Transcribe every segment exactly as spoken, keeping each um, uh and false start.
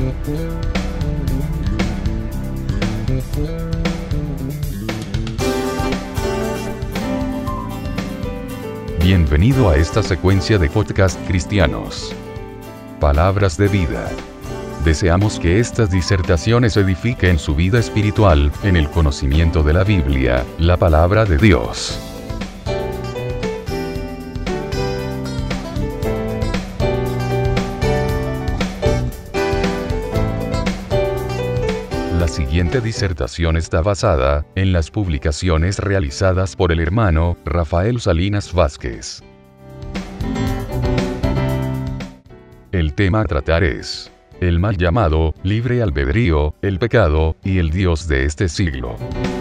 Bienvenido a esta secuencia de podcast cristianos. Palabras de vida. Deseamos que estas disertaciones edifiquen su vida espiritual, en el conocimiento de la Biblia, la palabra de Dios. La siguiente disertación está basada en las publicaciones realizadas por el hermano Rafael Salinas Vázquez. El tema a tratar es el mal llamado libre albedrío, el pecado y el Dios de este siglo.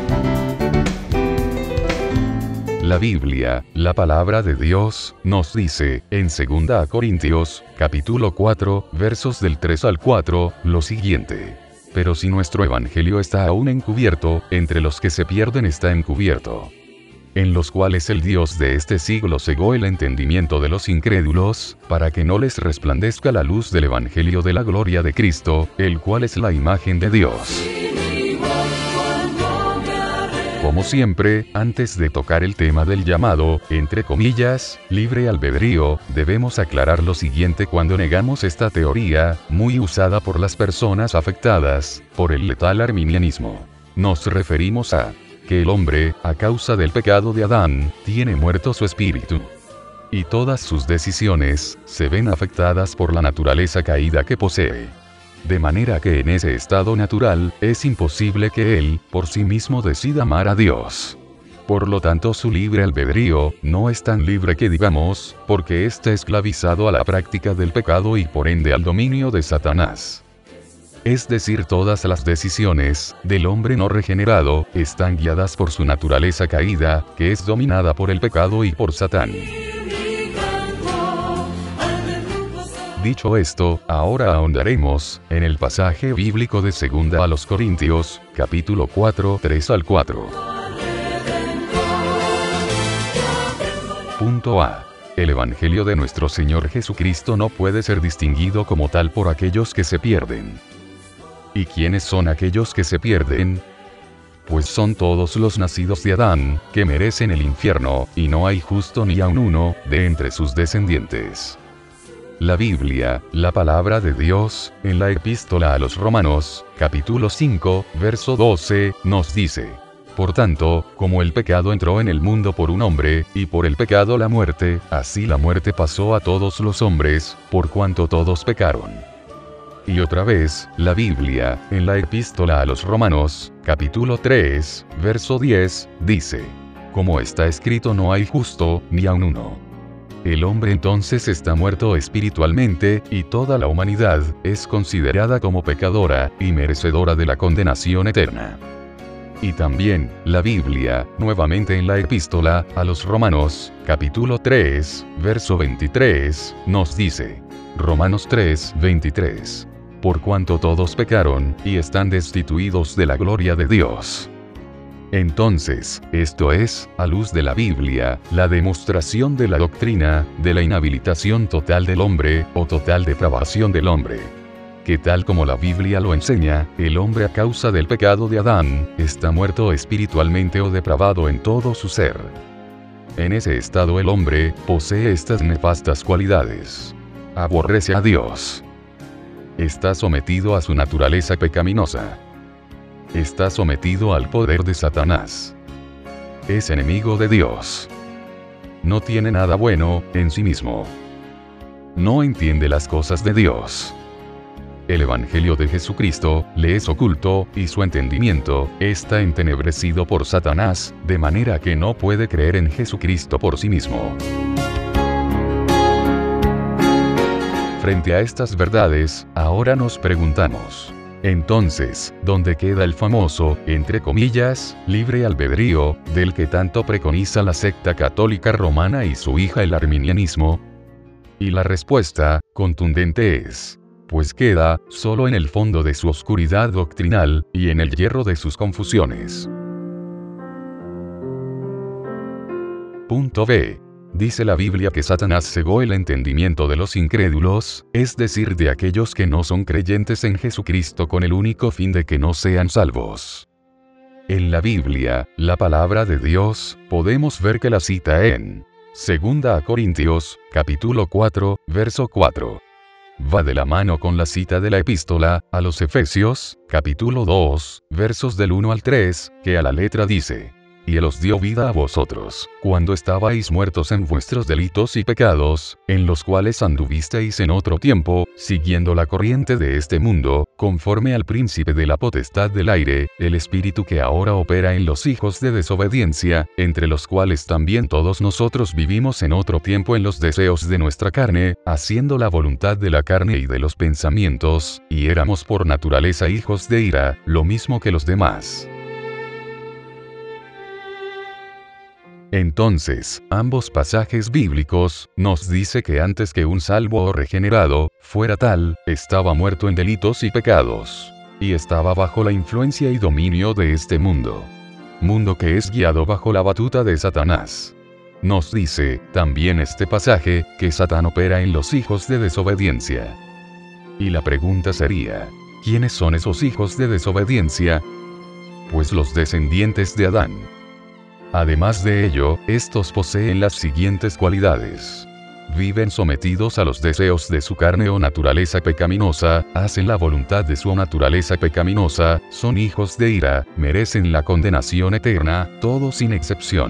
La Biblia, la palabra de Dios, nos dice, en segunda Corintios, capítulo cuatro, versos del tres al cuatro, lo siguiente: pero si nuestro evangelio está aún encubierto, entre los que se pierden está encubierto, en los cuales el Dios de este siglo cegó el entendimiento de los incrédulos, para que no les resplandezca la luz del evangelio de la gloria de Cristo, el cual es la imagen de Dios. Como siempre, antes de tocar el tema del llamado, entre comillas, libre albedrío, debemos aclarar lo siguiente cuando negamos esta teoría, muy usada por las personas afectadas por el letal arminianismo. Nos referimos a que el hombre, a causa del pecado de Adán, tiene muerto su espíritu. Y todas sus decisiones se ven afectadas por la naturaleza caída que posee. De manera que en ese estado natural, es imposible que él, por sí mismo decida amar a Dios. Por lo tanto, su libre albedrío, no es tan libre que digamos, porque está esclavizado a la práctica del pecado y por ende al dominio de Satanás. Es decir, todas las decisiones del hombre no regenerado, están guiadas por su naturaleza caída, que es dominada por el pecado y por Satán. Dicho esto, ahora ahondaremos en el pasaje bíblico de segunda a los Corintios, capítulo cuatro, tres al cuatro. Punto A. El Evangelio de nuestro Señor Jesucristo no puede ser distinguido como tal por aquellos que se pierden. ¿Y quiénes son aquellos que se pierden? Pues son todos los nacidos de Adán, que merecen el infierno, y no hay justo ni aun uno, de entre sus descendientes. La Biblia, la palabra de Dios, en la epístola a los Romanos, capítulo cinco, verso doce, nos dice: por tanto, como el pecado entró en el mundo por un hombre, y por el pecado la muerte, así la muerte pasó a todos los hombres, por cuanto todos pecaron. Y otra vez, la Biblia, en la epístola a los Romanos, capítulo tres, verso diez, dice: como está escrito, no hay justo, ni aun uno. El hombre entonces está muerto espiritualmente, y toda la humanidad es considerada como pecadora, y merecedora de la condenación eterna. Y también, la Biblia, nuevamente en la epístola a los Romanos, capítulo tres, verso veintitrés, nos dice, Romanos tres, veintitrés, por cuanto todos pecaron, y están destituidos de la gloria de Dios. Entonces, esto es, a luz de la Biblia, la demostración de la doctrina, de la inhabilitación total del hombre, o total depravación del hombre. Que tal como la Biblia lo enseña, el hombre a causa del pecado de Adán, está muerto espiritualmente o depravado en todo su ser. En ese estado el hombre, posee estas nefastas cualidades. Aborrece a Dios. Está sometido a su naturaleza pecaminosa. Está sometido al poder de Satanás. Es enemigo de Dios. No tiene nada bueno en sí mismo. No entiende las cosas de Dios. El Evangelio de Jesucristo le es oculto, y su entendimiento está entenebrecido por Satanás, de manera que no puede creer en Jesucristo por sí mismo. Frente a estas verdades, ahora nos preguntamos: entonces, ¿dónde queda el famoso, entre comillas, libre albedrío, del que tanto preconiza la secta católica romana y su hija el arminianismo? Y la respuesta, contundente es: pues queda, solo en el fondo de su oscuridad doctrinal, y en el hierro de sus confusiones. Punto B. Dice la Biblia que Satanás cegó el entendimiento de los incrédulos, es decir, de aquellos que no son creyentes en Jesucristo con el único fin de que no sean salvos. En la Biblia, la palabra de Dios, podemos ver que la cita en Segunda a Corintios, capítulo cuatro, verso cuatro. Va de la mano con la cita de la epístola a los Efesios, capítulo dos, versos del uno al tres, que a la letra dice: y Él os dio vida a vosotros, cuando estabais muertos en vuestros delitos y pecados, en los cuales anduvisteis en otro tiempo, siguiendo la corriente de este mundo, conforme al príncipe de la potestad del aire, el espíritu que ahora opera en los hijos de desobediencia, entre los cuales también todos nosotros vivimos en otro tiempo en los deseos de nuestra carne, haciendo la voluntad de la carne y de los pensamientos, y éramos por naturaleza hijos de ira, lo mismo que los demás. Entonces, ambos pasajes bíblicos, nos dice que antes que un salvo o regenerado, fuera tal, estaba muerto en delitos y pecados. Y estaba bajo la influencia y dominio de este mundo. Mundo que es guiado bajo la batuta de Satanás. Nos dice, también este pasaje, que Satán opera en los hijos de desobediencia. Y la pregunta sería, ¿quiénes son esos hijos de desobediencia? Pues los descendientes de Adán. Además de ello, estos poseen las siguientes cualidades. Viven sometidos a los deseos de su carne o naturaleza pecaminosa, hacen la voluntad de su naturaleza pecaminosa, son hijos de ira, merecen la condenación eterna, todos sin excepción.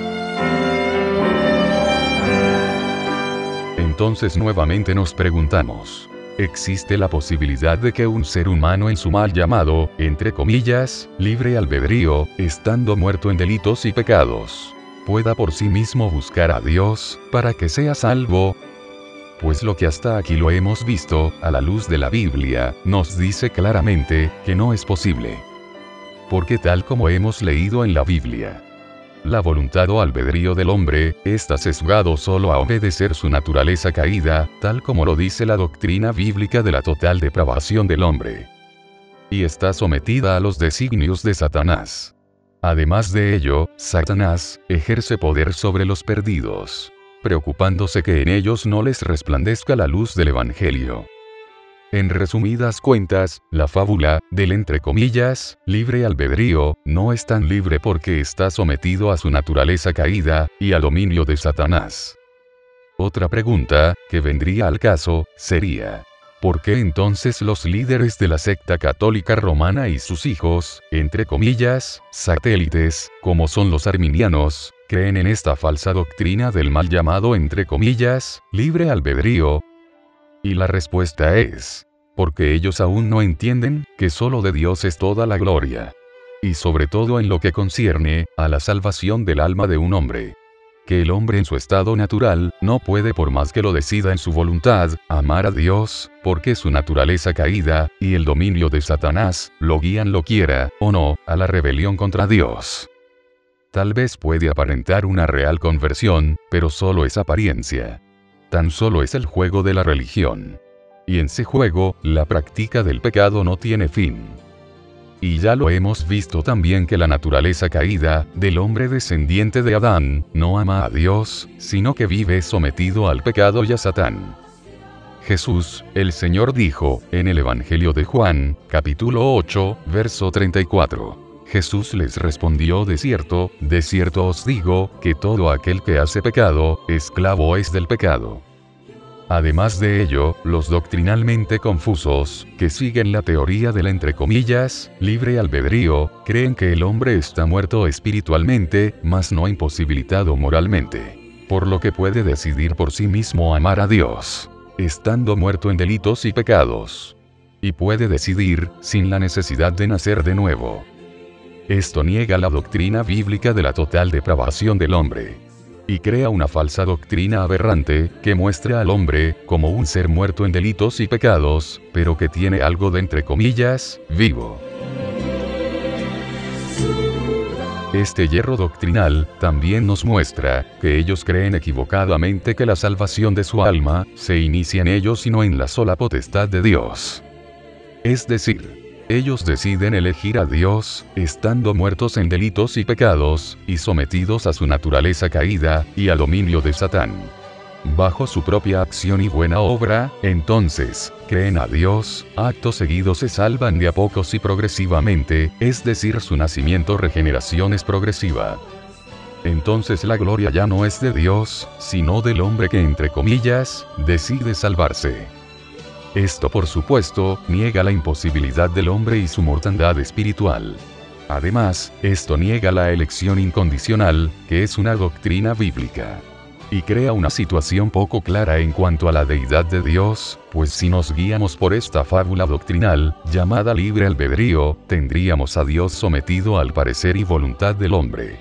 Entonces nuevamente nos preguntamos, ¿existe la posibilidad de que un ser humano en su mal llamado, entre comillas, libre albedrío, estando muerto en delitos y pecados, pueda por sí mismo buscar a Dios, para que sea salvo? Pues lo que hasta aquí lo hemos visto, a la luz de la Biblia, nos dice claramente, que no es posible. Porque tal como hemos leído en la Biblia, la voluntad o albedrío del hombre, está sesgado solo a obedecer su naturaleza caída, tal como lo dice la doctrina bíblica de la total depravación del hombre. Y está sometida a los designios de Satanás. Además de ello, Satanás ejerce poder sobre los perdidos, preocupándose que en ellos no les resplandezca la luz del Evangelio. En resumidas cuentas, la fábula, del entre comillas, libre albedrío, no es tan libre porque está sometido a su naturaleza caída, y al dominio de Satanás. Otra pregunta, que vendría al caso, sería, ¿por qué entonces los líderes de la secta católica romana y sus hijos, entre comillas, satélites, como son los arminianos, creen en esta falsa doctrina del mal llamado entre comillas, libre albedrío? Y la respuesta es, porque ellos aún no entienden, que solo de Dios es toda la gloria. Y sobre todo en lo que concierne, a la salvación del alma de un hombre. Que el hombre en su estado natural, no puede por más que lo decida en su voluntad, amar a Dios, porque su naturaleza caída, y el dominio de Satanás, lo guían lo quiera, o no, a la rebelión contra Dios. Tal vez puede aparentar una real conversión, pero solo es apariencia. Tan solo es el juego de la religión. Y en ese juego, la práctica del pecado no tiene fin. Y ya lo hemos visto también que la naturaleza caída, del hombre descendiente de Adán, no ama a Dios, sino que vive sometido al pecado y a Satán. Jesús, el Señor dijo, en el Evangelio de Juan, capítulo ocho, verso treinta y cuatro. Jesús les respondió: de cierto, de cierto os digo, que todo aquel que hace pecado, esclavo es del pecado. Además de ello, los doctrinalmente confusos, que siguen la teoría del entre comillas, libre albedrío, creen que el hombre está muerto espiritualmente, mas no imposibilitado moralmente, por lo que puede decidir por sí mismo amar a Dios, estando muerto en delitos y pecados. Y puede decidir, sin la necesidad de nacer de nuevo. Esto niega la doctrina bíblica de la total depravación del hombre. Y crea una falsa doctrina aberrante, que muestra al hombre, como un ser muerto en delitos y pecados, pero que tiene algo de entre comillas, vivo. Este yerro doctrinal, también nos muestra, que ellos creen equivocadamente que la salvación de su alma, se inicia en ellos y no en la sola potestad de Dios. Es decir, Ellos deciden elegir a Dios, estando muertos en delitos y pecados, y sometidos a su naturaleza caída, y al dominio de Satán. Bajo su propia acción y buena obra, entonces, creen a Dios, acto seguido se salvan de a pocos y progresivamente, es decir, su nacimiento regeneración es progresiva. Entonces la gloria ya no es de Dios, sino del hombre que entre comillas, decide salvarse. Esto por supuesto, niega la imposibilidad del hombre y su mortandad espiritual. Además, esto niega la elección incondicional, que es una doctrina bíblica. Y crea una situación poco clara en cuanto a la deidad de Dios, pues si nos guiamos por esta fábula doctrinal, llamada libre albedrío, tendríamos a Dios sometido al parecer y voluntad del hombre.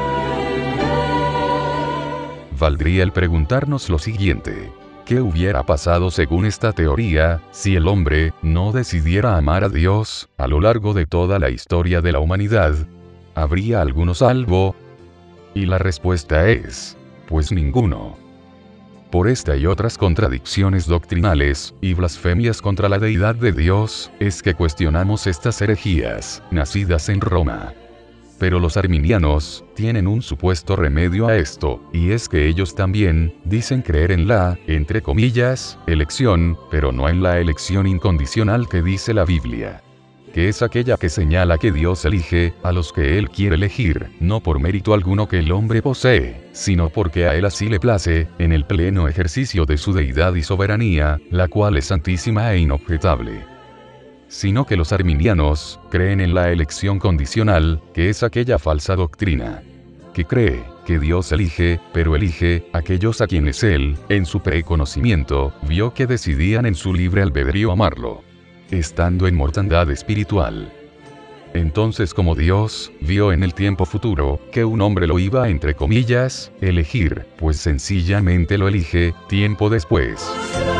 Valdría el preguntarnos lo siguiente: ¿qué hubiera pasado según esta teoría, si el hombre no decidiera amar a Dios, a lo largo de toda la historia de la humanidad? ¿Habría alguno salvo? Y la respuesta es: pues ninguno. Por esta y otras contradicciones doctrinales, y blasfemias contra la deidad de Dios, es que cuestionamos estas herejías, nacidas en Roma. Pero los arminianos, tienen un supuesto remedio a esto, y es que ellos también, dicen creer en la, entre comillas, elección, pero no en la elección incondicional que dice la Biblia. Que es aquella que señala que Dios elige a los que Él quiere elegir, no por mérito alguno que el hombre posee, sino porque a Él así le place, en el pleno ejercicio de su deidad y soberanía, la cual es santísima e inobjetable. Sino que los arminianos creen en la elección condicional, que es aquella falsa doctrina que cree que Dios elige, pero elige aquellos a quienes Él, en su preconocimiento, vio que decidían en su libre albedrío amarlo, estando en mortandad espiritual. Entonces, como Dios vio en el tiempo futuro que un hombre lo iba a, entre comillas, elegir, pues sencillamente lo elige tiempo después.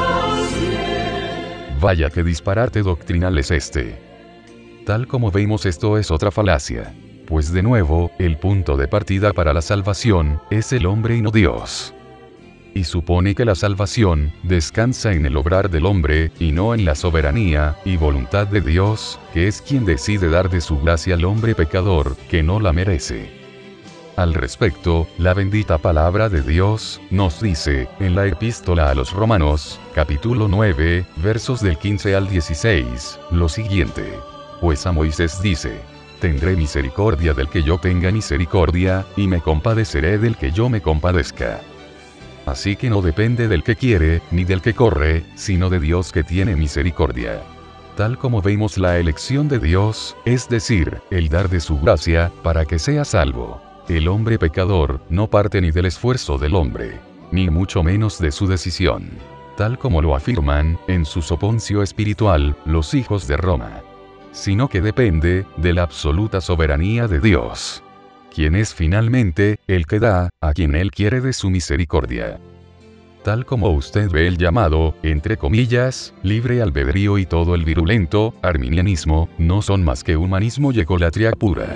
Vaya que disparate doctrinal es este. Tal como vemos, esto es otra falacia. Pues de nuevo, el punto de partida para la salvación es el hombre y no Dios. Y supone que la salvación descansa en el obrar del hombre, y no en la soberanía y voluntad de Dios, que es quien decide dar de su gracia al hombre pecador, que no la merece. Al respecto, la bendita palabra de Dios nos dice, en la epístola a los Romanos, capítulo nueve, versos del quince al dieciséis, lo siguiente: pues a Moisés dice: tendré misericordia del que yo tenga misericordia, y me compadeceré del que yo me compadezca. Así que no depende del que quiere, ni del que corre, sino de Dios que tiene misericordia. Tal como vemos la elección de Dios, es decir, el dar de su gracia, para que sea salvo. El hombre pecador no parte ni del esfuerzo del hombre, ni mucho menos de su decisión. Tal como lo afirman, en su soponcio espiritual, los hijos de Roma. Sino que depende de la absoluta soberanía de Dios, quien es finalmente el que da a quien Él quiere de su misericordia. Tal como usted ve el llamado, entre comillas, libre albedrío y todo el virulento arminianismo, no son más que humanismo y egolatría pura.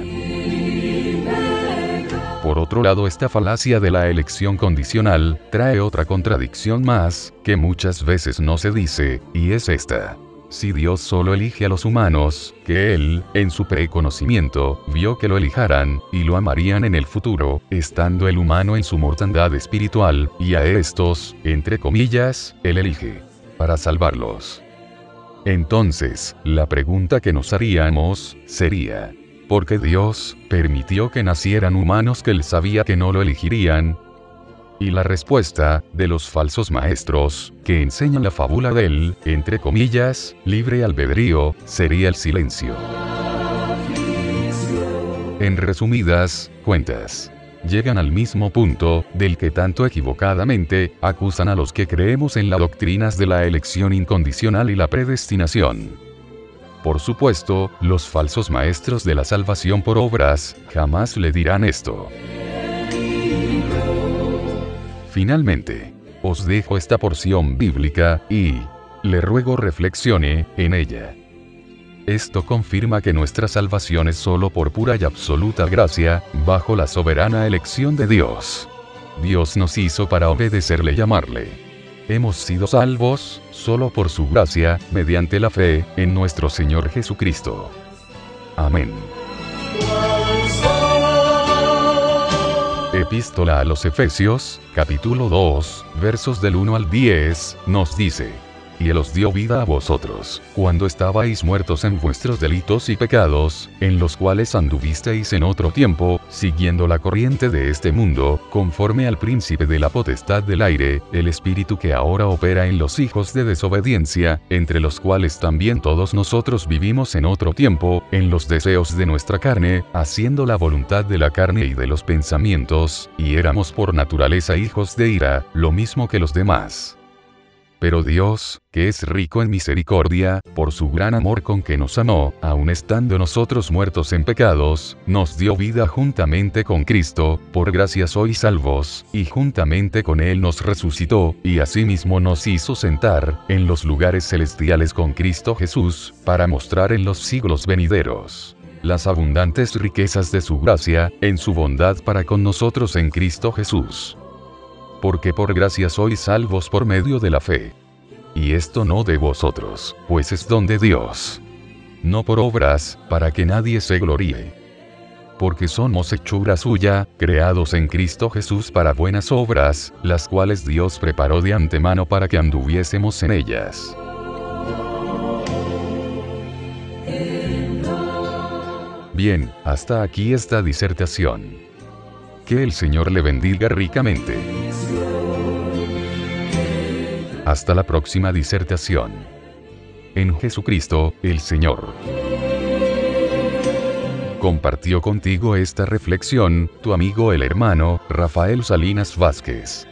Por otro lado, esta falacia de la elección condicional trae otra contradicción más, que muchas veces no se dice, y es esta: si Dios solo elige a los humanos, que Él, en su preconocimiento, vio que lo elijaran, y lo amarían en el futuro, estando el humano en su mortandad espiritual, y a estos, entre comillas, Él elige para salvarlos. Entonces, la pregunta que nos haríamos sería: ¿por qué Dios permitió que nacieran humanos que Él sabía que no lo elegirían? Y la respuesta de los falsos maestros, que enseñan la fábula del, entre comillas, libre albedrío, sería el silencio. En resumidas cuentas, llegan al mismo punto, del que tanto equivocadamente acusan a los que creemos en las doctrinas de la elección incondicional y la predestinación. Por supuesto, los falsos maestros de la salvación por obras jamás le dirán esto. Finalmente, os dejo esta porción bíblica, y le ruego reflexione en ella. Esto confirma que nuestra salvación es solo por pura y absoluta gracia, bajo la soberana elección de Dios. Dios nos hizo para obedecerle y amarle. Hemos sido salvos, solo por su gracia, mediante la fe, en nuestro Señor Jesucristo. Amén. Epístola a los Efesios, capítulo dos, versos del uno al diez, nos dice: Y Él os dio vida a vosotros, cuando estabais muertos en vuestros delitos y pecados, en los cuales anduvisteis en otro tiempo, siguiendo la corriente de este mundo, conforme al príncipe de la potestad del aire, el espíritu que ahora opera en los hijos de desobediencia, entre los cuales también todos nosotros vivimos en otro tiempo, en los deseos de nuestra carne, haciendo la voluntad de la carne y de los pensamientos, y éramos por naturaleza hijos de ira, lo mismo que los demás. Pero Dios, que es rico en misericordia, por su gran amor con que nos amó, aun estando nosotros muertos en pecados, nos dio vida juntamente con Cristo, por gracia sois salvos, y juntamente con Él nos resucitó, y asimismo nos hizo sentar, en los lugares celestiales con Cristo Jesús, para mostrar en los siglos venideros las abundantes riquezas de su gracia, en su bondad para con nosotros en Cristo Jesús. Porque por gracia sois salvos por medio de la fe. Y esto no de vosotros, pues es don de Dios. No por obras, para que nadie se gloríe. Porque somos hechura suya, creados en Cristo Jesús para buenas obras, las cuales Dios preparó de antemano para que anduviésemos en ellas. Bien, hasta aquí esta disertación. Que el Señor le bendiga ricamente. Hasta la próxima disertación. En Jesucristo, el Señor. Compartió contigo esta reflexión, tu amigo el hermano, Rafael Salinas Vázquez.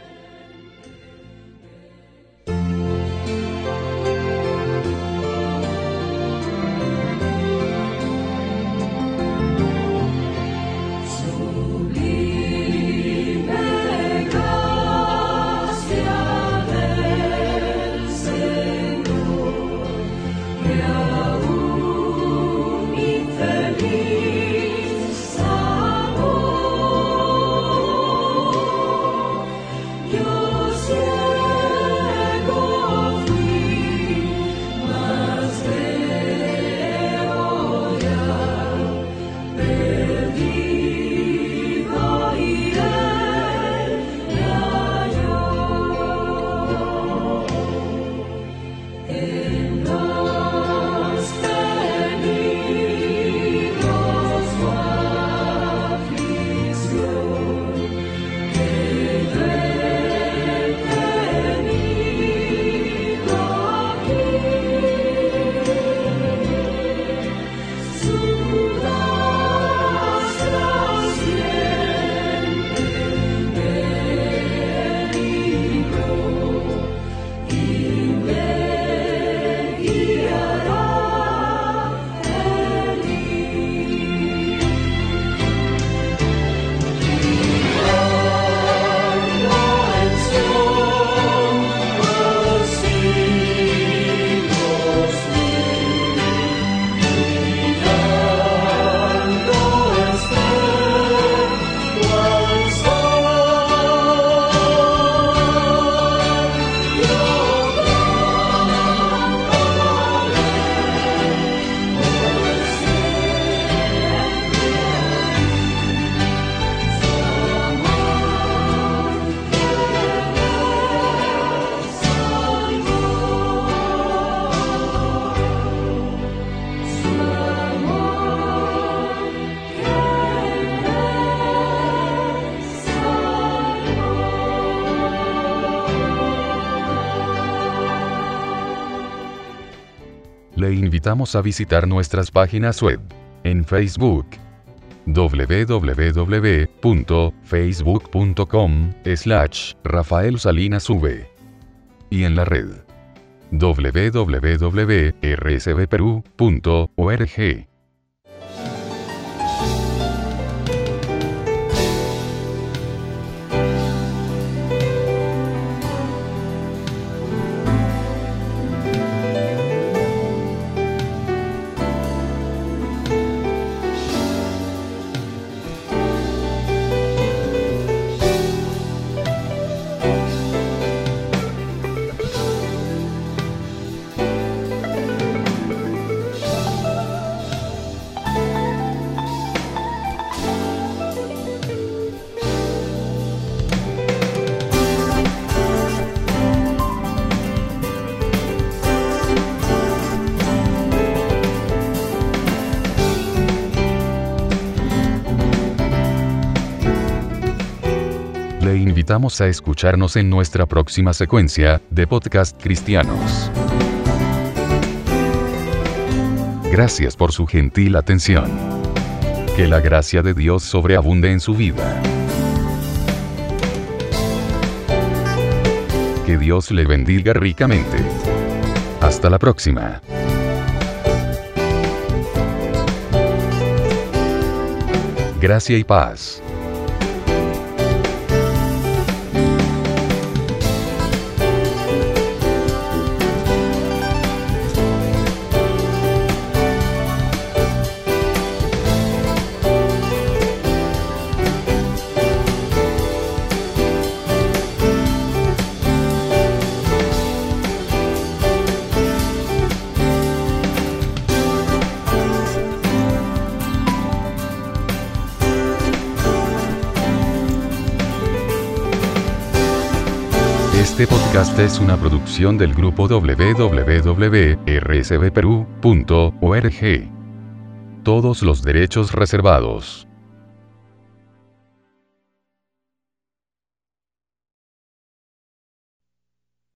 Le invitamos a visitar nuestras páginas web. En Facebook, w w w punto facebook punto com slash Rafael Salinas V. Y en la red, w w w punto r s b peru punto org. invitamos a escucharnos en nuestra próxima secuencia de podcast cristianos. Gracias por su gentil atención. Que la gracia de Dios sobreabunde en su vida. Que Dios le bendiga ricamente. Hasta la próxima. Gracia y paz. Este podcast es una producción del grupo doble u doble u doble u punto r s b perú punto org. Todos los derechos reservados.